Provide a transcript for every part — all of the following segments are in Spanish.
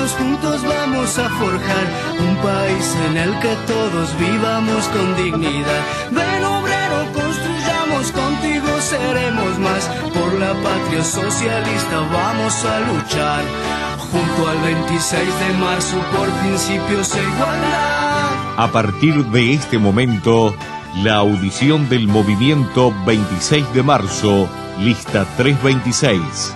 todos juntos vamos a forjar un país en el que todos vivamos con dignidad. Ven obrero, construyamos, contigo seremos más. Por la patria socialista vamos a luchar. Junto al 26 de marzo por principios e igualdad. A partir de este momento, la audición del movimiento 26 de marzo, lista 326.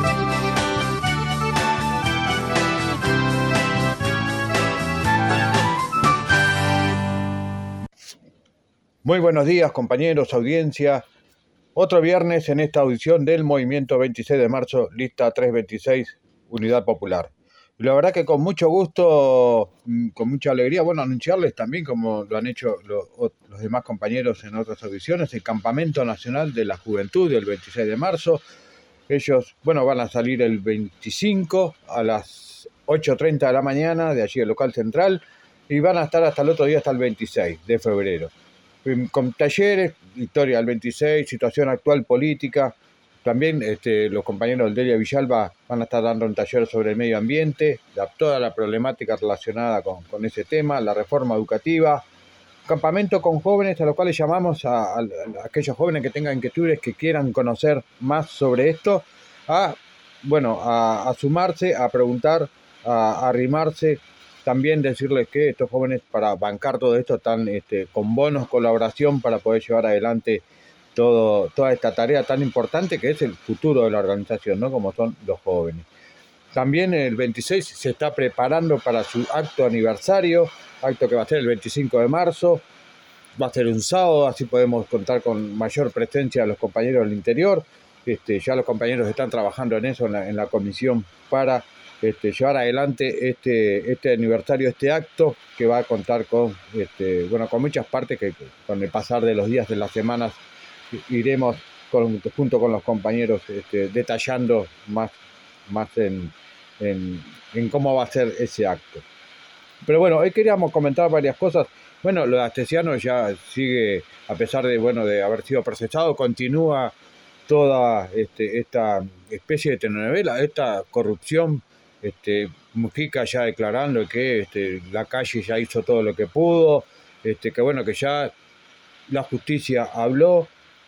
Muy buenos días, compañeros, audiencia. Otro viernes en esta audición del movimiento 26 de marzo, lista 326, Unidad Popular. Y la verdad que con mucho gusto, con mucha alegría, anunciarles también, como lo han hecho los demás compañeros en otras audiciones, el Campamento Nacional de la Juventud del 26 de marzo. Ellos, van a salir el 25 a las 8:30 de la mañana de allí el local central y van a estar hasta el otro día, hasta el 26 de febrero. Con talleres, historia del 26, situación actual política. También los compañeros del Delia Villalba van a estar dando un taller sobre el medio ambiente, toda la problemática relacionada con ese tema, la reforma educativa. Campamento con jóvenes, a los cuales llamamos a aquellos jóvenes que tengan inquietudes, que quieran conocer más sobre esto, a sumarse, a preguntar, a arrimarse. También decirles que estos jóvenes, para bancar todo esto, están con bonos, colaboración para poder llevar adelante toda esta tarea tan importante que es el futuro de la organización, ¿no? Como son los jóvenes. También el 26 se está preparando para su acto aniversario, acto que va a ser el 25 de marzo. Va a ser un sábado, así podemos contar con mayor presencia de los compañeros del interior. Ya los compañeros están trabajando en eso, en la comisión, para llevar adelante este aniversario, este acto, que va a contar con muchas partes que con el pasar de los días, de las semanas, iremos junto con los compañeros detallando más en cómo va a ser ese acto. Pero hoy queríamos comentar varias cosas. Lo de Astesiano ya sigue, a pesar de haber sido procesado, continúa toda esta especie de telenovela, esta corrupción. Mujica ya declarando que la calle ya hizo todo lo que pudo, que ya la justicia habló,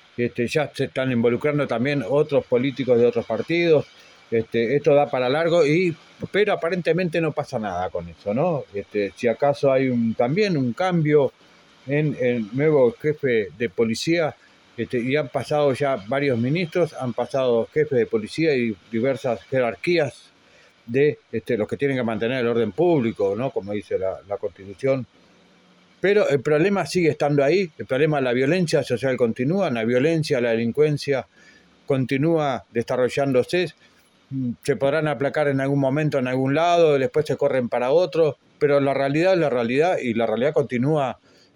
ya se están involucrando también otros políticos de otros partidos. Esto da para largo, pero aparentemente no pasa nada con eso, ¿no? Si acaso hay también un cambio en el nuevo jefe de policía, y han pasado ya varios ministros, han pasado jefes de policía y diversas jerarquías de los que tienen que mantener el orden público, ¿no? Como dice la Constitución. Pero el problema sigue estando ahí. El problema de la violencia social continúa, la violencia, la delincuencia continúa desarrollándose. Se podrán aplacar en algún momento en algún lado, después se corren para otro, pero la realidad es la realidad, y la realidad continúa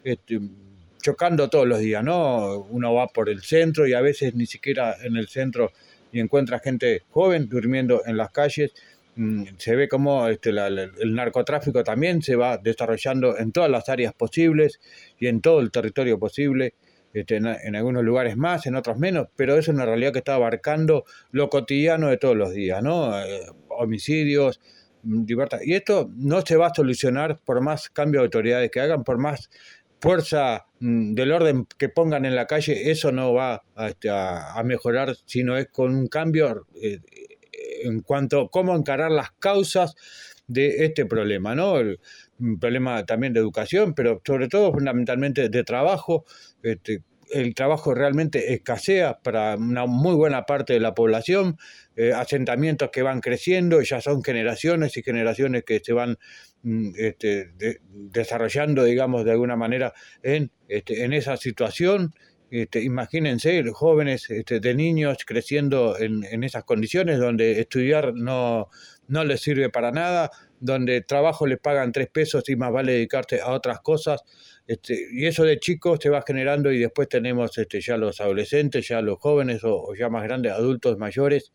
chocando todos los días, ¿no? Uno va por el centro y a veces ni siquiera en el centro y encuentra gente joven durmiendo en las calles. Se ve como el narcotráfico también se va desarrollando en todas las áreas posibles y en todo el territorio posible, en algunos lugares más, en otros menos, pero es una realidad que está abarcando lo cotidiano de todos los días, ¿no? Homicidios, libertad. Y esto no se va a solucionar por más cambio de autoridades que hagan, por más fuerza del orden que pongan en la calle. Eso no va a mejorar, sino es con un cambio en cuanto a cómo encarar las causas de este problema, ¿no? Un problema también de educación, pero sobre todo fundamentalmente de trabajo. El trabajo realmente escasea para una muy buena parte de la población. Asentamientos que van creciendo, ya son generaciones y generaciones que se van desarrollando, digamos, de alguna manera en esa situación. Imagínense, jóvenes de niños creciendo en esas condiciones, donde estudiar no les sirve para nada, donde trabajo les pagan 3 pesos y más vale dedicarse a otras cosas. Y eso de chicos se va generando, y después tenemos ya los adolescentes, ya los jóvenes o ya más grandes, adultos mayores,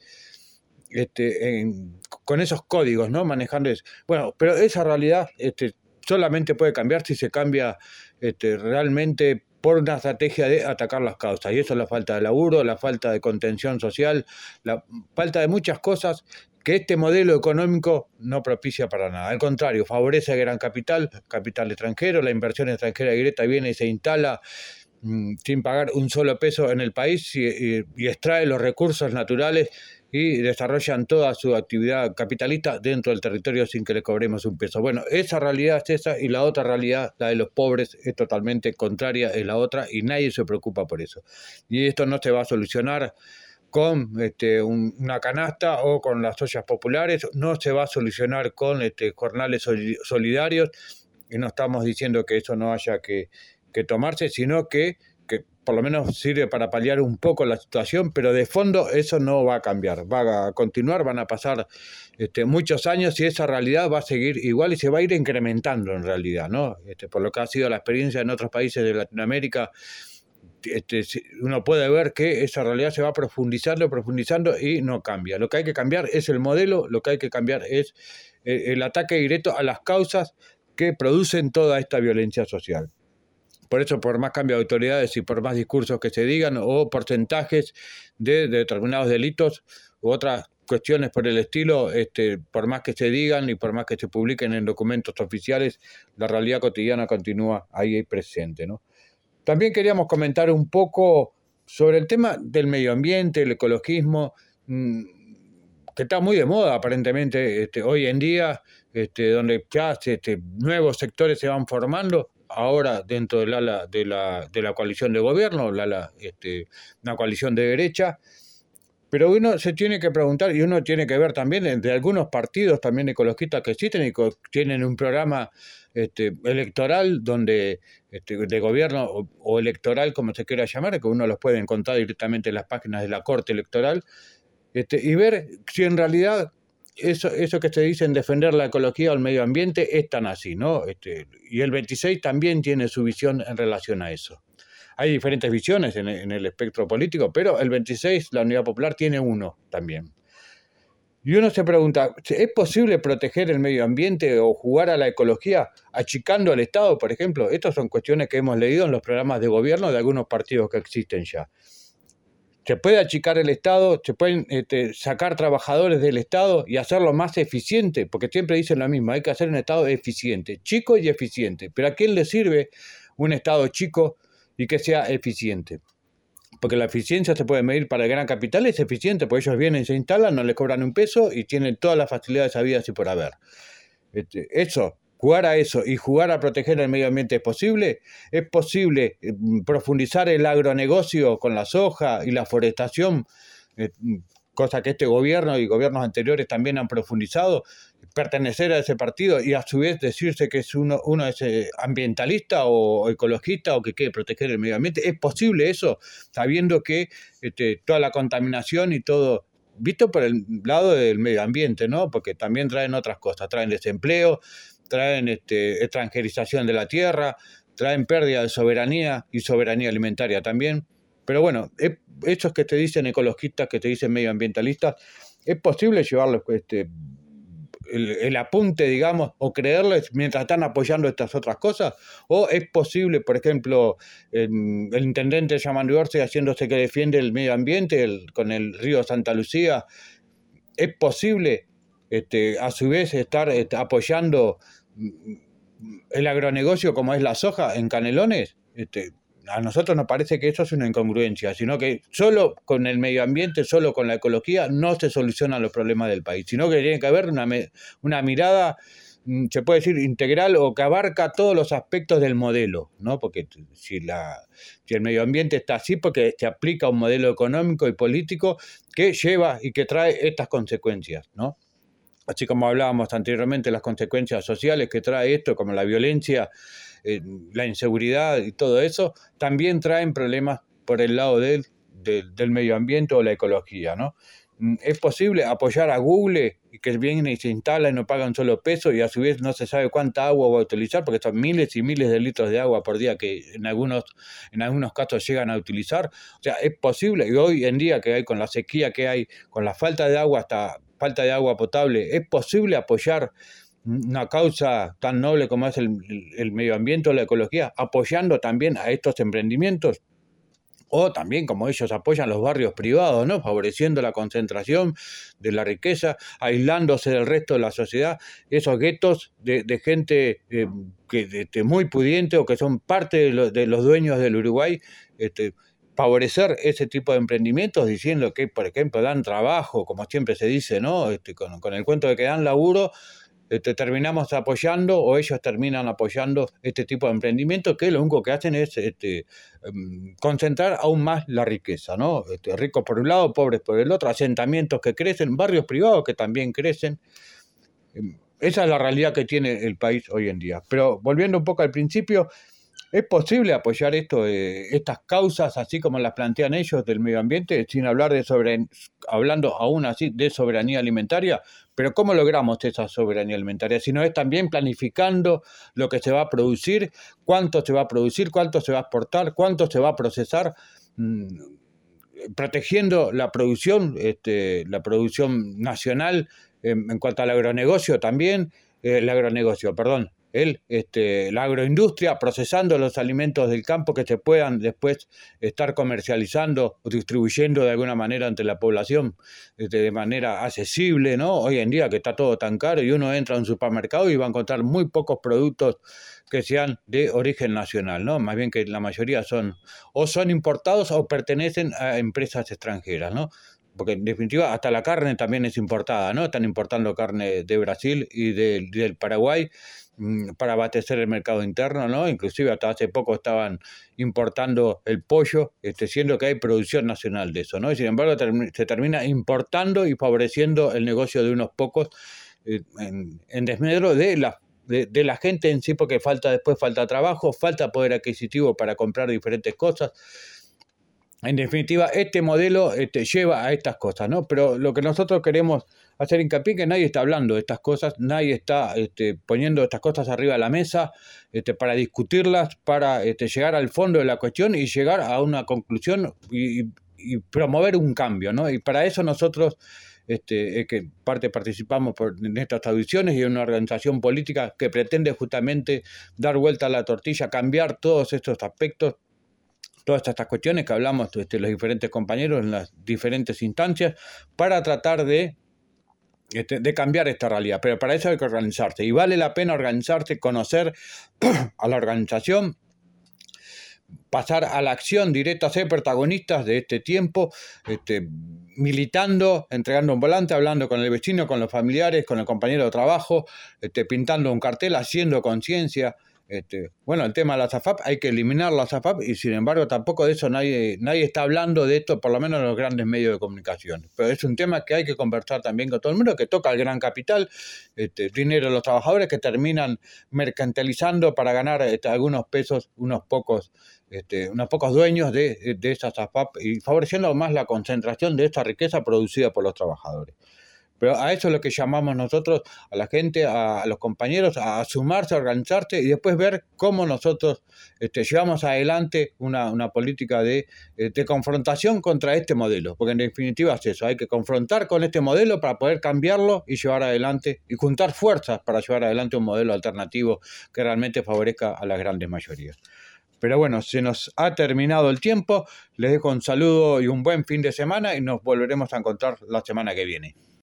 con esos códigos, ¿no? Manejando eso. Pero esa realidad solamente puede cambiar si se cambia realmente por una estrategia de atacar las causas, y eso es la falta de laburo, la falta de contención social, la falta de muchas cosas que este modelo económico no propicia para nada. Al contrario, favorece al gran capital extranjero, la inversión extranjera directa viene y se instala sin pagar un solo peso en el país y extrae los recursos naturales y desarrollan toda su actividad capitalista dentro del territorio sin que le cobremos un peso. Bueno, esa realidad es esa, y la otra realidad, la de los pobres, es totalmente contraria, es la otra, y nadie se preocupa por eso. Y esto no se va a solucionar con una canasta o con las ollas populares, no se va a solucionar con jornales solidarios, y no estamos diciendo que eso no haya que tomarse, sino que por lo menos sirve para paliar un poco la situación, pero de fondo eso no va a cambiar, va a continuar, van a pasar muchos años y esa realidad va a seguir igual y se va a ir incrementando en realidad, ¿no? Por lo que ha sido la experiencia en otros países de Latinoamérica, uno puede ver que esa realidad se va profundizando y no cambia. Lo que hay que cambiar es el modelo, lo que hay que cambiar es el ataque directo a las causas que producen toda esta violencia social. Por eso, por más cambio de autoridades y por más discursos que se digan o porcentajes de determinados delitos u otras cuestiones por el estilo, por más que se digan y por más que se publiquen en documentos oficiales, la realidad cotidiana continúa ahí presente, ¿no? También queríamos comentar un poco sobre el tema del medio ambiente, el ecologismo, que está muy de moda aparentemente hoy en día, donde ya nuevos sectores se van formando, ahora dentro del ala de la coalición de gobierno, una coalición de derecha. Pero uno se tiene que preguntar, y uno tiene que ver también de algunos partidos también ecologistas que existen y que tienen un programa electoral donde de gobierno o electoral, como se quiera llamar, que uno los puede encontrar directamente en las páginas de la Corte Electoral, y ver si en realidad eso que se dice en defender la ecología o el medio ambiente es tan así, ¿no? Y el 26 también tiene su visión en relación a eso. Hay diferentes visiones en el espectro político, pero el 26, la Unidad Popular, tiene uno también. Y uno se pregunta, ¿es posible proteger el medio ambiente o jugar a la ecología achicando al Estado, por ejemplo? Estas son cuestiones que hemos leído en los programas de gobierno de algunos partidos que existen ya. Se puede achicar el Estado, se pueden sacar trabajadores del Estado y hacerlo más eficiente, porque siempre dicen lo mismo, hay que hacer un Estado eficiente, chico y eficiente. Pero ¿a quién le sirve un Estado chico y que sea eficiente? Porque la eficiencia se puede medir para el gran capital, es eficiente, porque ellos vienen, se instalan, no les cobran un peso y tienen todas las facilidades habidas y por haber. Jugar a eso y jugar a proteger el medio ambiente es posible profundizar el agronegocio con la soja y la forestación, cosa que este gobierno y gobiernos anteriores también han profundizado, pertenecer a ese partido y a su vez decirse que es uno es ambientalista o ecologista o que quiere proteger el medio ambiente. ¿Es posible eso sabiendo que toda la contaminación y todo, visto por el lado del medio ambiente, ¿no? Porque también traen otras cosas, traen desempleo, traen extranjerización de la tierra, traen pérdida de soberanía y soberanía alimentaria también. Pero bueno, esos que te dicen ecologistas, que te dicen medioambientalistas, ¿es posible llevarlos el apunte, digamos, o creerles mientras están apoyando estas otras cosas? ¿O es posible, por ejemplo, el intendente Yamandu Orce haciéndose que defiende el medio ambiente con el río Santa Lucía? ¿Es posible a su vez estar apoyando el agronegocio como es la soja en Canelones? A nosotros nos parece que eso es una incongruencia, sino que solo con el medio ambiente, solo con la ecología no se solucionan los problemas del país, sino que tiene que haber una mirada, se puede decir, integral o que abarca todos los aspectos del modelo, ¿no? Porque si el medio ambiente está así, porque se aplica un modelo económico y político que lleva y que trae estas consecuencias, ¿no? Así como hablábamos anteriormente, las consecuencias sociales que trae esto, como la violencia, la inseguridad y todo eso, también traen problemas por el lado del medio ambiente o la ecología, ¿no? ¿Es posible apoyar a Google y que viene y se instala y no paga un solo peso y a su vez no se sabe cuánta agua va a utilizar, porque son miles y miles de litros de agua por día que en algunos casos llegan a utilizar? O sea, es posible, y hoy en día que hay con la sequía que hay, con la falta de agua, hasta falta de agua potable, ¿es posible apoyar una causa tan noble como es el medio ambiente o la ecología, apoyando también a estos emprendimientos? o también como ellos apoyan los barrios privados, ¿no? Favoreciendo la concentración de la riqueza, aislándose del resto de la sociedad, esos guetos de gente muy pudiente o que son parte de los dueños del Uruguay, favorecer ese tipo de emprendimientos diciendo que, por ejemplo, dan trabajo, como siempre se dice, ¿no? Con el cuento de que dan laburo, terminamos apoyando o ellos terminan apoyando este tipo de emprendimientos que lo único que hacen es concentrar aún más la riqueza, ¿no? Ricos por un lado, pobres por el otro, asentamientos que crecen, barrios privados que también crecen. Esa es la realidad que tiene el país hoy en día. Pero volviendo un poco al principio, ¿es posible apoyar estas causas así como las plantean ellos del medio ambiente, sin hablar hablando aún así de soberanía alimentaria? Pero ¿cómo logramos esa soberanía alimentaria? Si no es también planificando lo que se va a producir, cuánto se va a producir, cuánto se va a exportar, cuánto se va a procesar, protegiendo la producción nacional en cuanto al agronegocio también, la agroindustria, procesando los alimentos del campo que se puedan después estar comercializando o distribuyendo de alguna manera ante la población de manera accesible, ¿no? Hoy en día que está todo tan caro y uno entra a un supermercado y va a encontrar muy pocos productos que sean de origen nacional, ¿no? Más bien que la mayoría son importados o pertenecen a empresas extranjeras, ¿no? Porque en definitiva hasta la carne también es importada, ¿no? Están importando carne de Brasil y del Paraguay para abastecer el mercado interno, ¿no? Inclusive hasta hace poco estaban importando el pollo, siendo que hay producción nacional de eso, ¿no? Y sin embargo se termina importando y favoreciendo el negocio de unos pocos en desmedro de la gente en sí, porque después falta trabajo, falta poder adquisitivo para comprar diferentes cosas. En definitiva, este modelo lleva a estas cosas, ¿no? Pero lo que nosotros queremos hacer hincapié es que nadie está hablando de estas cosas, nadie está poniendo estas cosas arriba de la mesa para discutirlas, para llegar al fondo de la cuestión y llegar a una conclusión y promover un cambio, ¿no? Y para eso nosotros, que participamos en estas audiciones y en una organización política que pretende justamente dar vuelta a la tortilla, cambiar todos estos aspectos, todas estas cuestiones que hablamos los diferentes compañeros en las diferentes instancias para tratar de cambiar esta realidad. Pero para eso hay que organizarse y vale la pena organizarse, conocer a la organización, pasar a la acción directa, ser protagonistas de este tiempo, militando, entregando un volante, hablando con el vecino, con los familiares, con el compañero de trabajo, pintando un cartel, haciendo conciencia. Bueno, el tema de las AFAP, hay que eliminar las AFAP y sin embargo tampoco de eso nadie está hablando de esto, por lo menos en los grandes medios de comunicación. Pero es un tema que hay que conversar también con todo el mundo, que toca al gran capital, dinero de los trabajadores que terminan mercantilizando para ganar algunos pesos, unos pocos dueños de esas AFAP y favoreciendo más la concentración de esta riqueza producida por los trabajadores. Pero a eso es lo que llamamos nosotros a la gente, a los compañeros, a sumarse, a organizarse y después ver cómo nosotros llevamos adelante una política de confrontación contra este modelo. Porque en definitiva es eso, hay que confrontar con este modelo para poder cambiarlo y llevar adelante y juntar fuerzas para llevar adelante un modelo alternativo que realmente favorezca a las grandes mayorías. Pero bueno, se nos ha terminado el tiempo. Les dejo un saludo y un buen fin de semana y nos volveremos a encontrar la semana que viene.